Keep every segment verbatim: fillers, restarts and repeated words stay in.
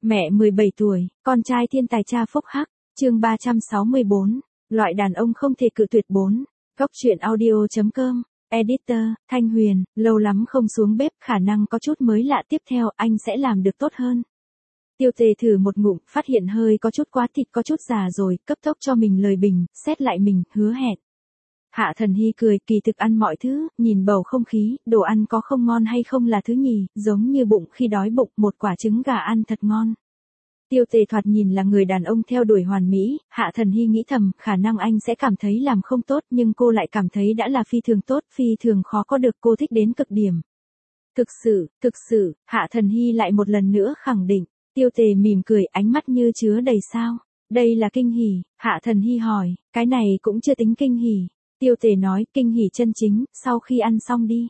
Mẹ mười bảy tuổi, con trai thiên tài cha phúc hắc, chương ba trăm sáu mươi bốn, loại đàn ông không thể cự tuyệt bốn. Góc truyện audio.com, Editor, Thanh Huyền, lâu lắm không xuống bếp, khả năng có chút mới lạ tiếp theo, anh sẽ làm được tốt hơn. Tiêu Tề thử một ngụm, phát hiện hơi có chút quá thịt có chút già rồi, cấp tốc cho mình lời bình, xét lại mình, hứa hẹn. Hạ Thần Hy cười, kỳ thực ăn mọi thứ, nhìn bầu không khí, đồ ăn có không ngon hay không là thứ nhì, giống như bụng khi đói bụng, một quả trứng gà ăn thật ngon. Tiêu Tề thoạt nhìn là người đàn ông theo đuổi hoàn mỹ, Hạ Thần Hy nghĩ thầm, khả năng anh sẽ cảm thấy làm không tốt nhưng cô lại cảm thấy đã là phi thường tốt, phi thường khó có được, cô thích đến cực điểm. Thực sự, thực sự, Hạ Thần Hy lại một lần nữa khẳng định. Tiêu Tề mỉm cười, ánh mắt như chứa đầy sao. Đây là kinh hỉ, Hạ Thần Hy hỏi, cái này cũng chưa tính kinh hỉ. Tiêu Tề nói, kinh hỉ chân chính, sau khi ăn xong đi.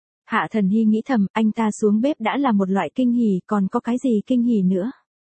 Hạ Thần Hy nghĩ thầm, anh ta xuống bếp đã là một loại kinh hỉ, còn có cái gì kinh hỉ nữa.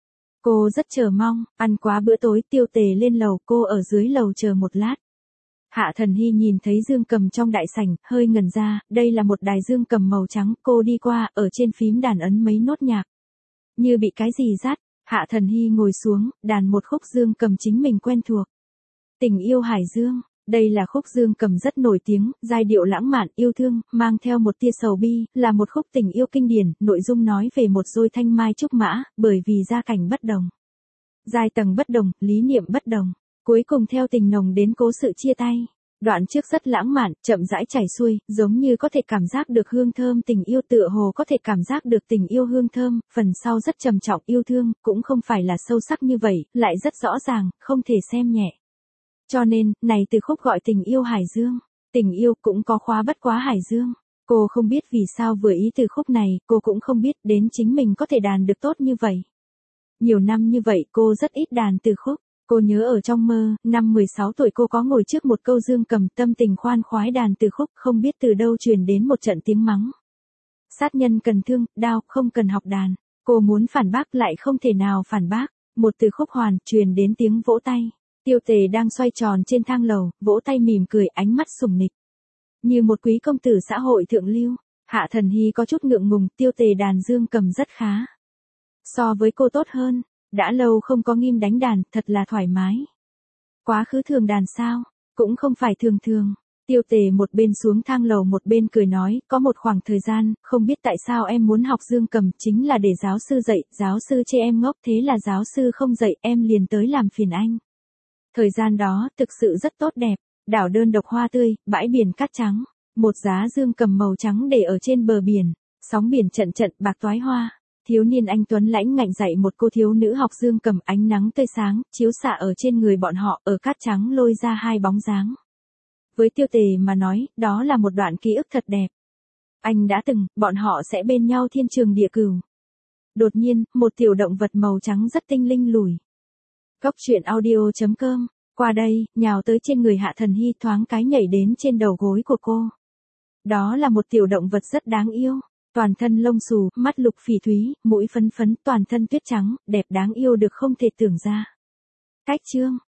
Cô rất chờ mong, ăn quá bữa tối, Tiêu Tề lên lầu, cô ở dưới lầu chờ một lát. Hạ Thần Hy nhìn thấy dương cầm trong đại sảnh, hơi ngẩn ra, đây là một đài dương cầm màu trắng, cô đi qua, ở trên phím đàn ấn mấy nốt nhạc. Như bị cái gì dắt, Hạ Thần Hy ngồi xuống, đàn một khúc dương cầm chính mình quen thuộc. Tình yêu hải dương, đây là khúc dương cầm rất nổi tiếng, giai điệu lãng mạn, yêu thương, mang theo một tia sầu bi, là một khúc tình yêu kinh điển, nội dung nói về một đôi thanh mai trúc mã, bởi vì gia cảnh bất đồng. Giai tầng bất đồng, lý niệm bất đồng, cuối cùng theo tình nồng đến cố sự chia tay. Đoạn trước rất lãng mạn, chậm rãi chảy xuôi, giống như có thể cảm giác được hương thơm tình yêu, tựa hồ có thể cảm giác được tình yêu hương thơm, phần sau rất trầm trọng, yêu thương, cũng không phải là sâu sắc như vậy, lại rất rõ ràng, không thể xem nhẹ. Cho nên, này từ khúc gọi tình yêu hải dương, tình yêu cũng có khóa bất quá hải dương. Cô không biết vì sao vừa ý từ khúc này, cô cũng không biết đến chính mình có thể đàn được tốt như vậy. Nhiều năm như vậy cô rất ít đàn từ khúc. Cô nhớ ở trong mơ, năm mười sáu tuổi cô có ngồi trước một câu dương cầm, tâm tình khoan khoái đàn từ khúc, không biết từ đâu truyền đến một trận tiếng mắng. Sát nhân cần thương, đao, không cần học đàn. Cô muốn phản bác lại không thể nào phản bác. Một từ khúc hoàn, truyền đến tiếng vỗ tay. Tiêu Tề đang xoay tròn trên thang lầu, vỗ tay mỉm cười, ánh mắt sùng nịch. Như một quý công tử xã hội thượng lưu, Hạ Thần Hy có chút ngượng ngùng, Tiêu Tề đàn dương cầm rất khá. So với cô tốt hơn. Đã lâu không có nghiêm đánh đàn, thật là thoải mái. Quá khứ thường đàn sao? Cũng không phải thường thường. Tiêu Tề một bên xuống thang lầu một bên cười nói, có một khoảng thời gian, không biết tại sao em muốn học dương cầm, chính là để giáo sư dạy, giáo sư chê em ngốc, thế là giáo sư không dạy, em liền tới làm phiền anh. Thời gian đó, thực sự rất tốt đẹp, đảo đơn độc hoa tươi, bãi biển cát trắng, một giá dương cầm màu trắng để ở trên bờ biển, sóng biển trận trận bạc toái hoa. Thiếu niên anh tuấn lãnh ngạnh dạy một cô thiếu nữ học dương cầm, ánh nắng tươi sáng, chiếu xạ ở trên người bọn họ, ở cát trắng lôi ra hai bóng dáng. Với Tiêu Tề mà nói, đó là một đoạn ký ức thật đẹp. Anh đã từng, bọn họ sẽ bên nhau thiên trường địa cửu. Đột nhiên, một tiểu động vật màu trắng rất tinh linh lùi. Góc truyện audio.com, qua đây, nhào tới trên người Hạ Thần Hy, thoáng cái nhảy đến trên đầu gối của cô. Đó là một tiểu động vật rất đáng yêu. Toàn thân lông xù, mắt lục phỉ thúy, mũi phấn phấn, toàn thân tuyết trắng, đẹp đáng yêu được không thể tưởng ra. Cách chương.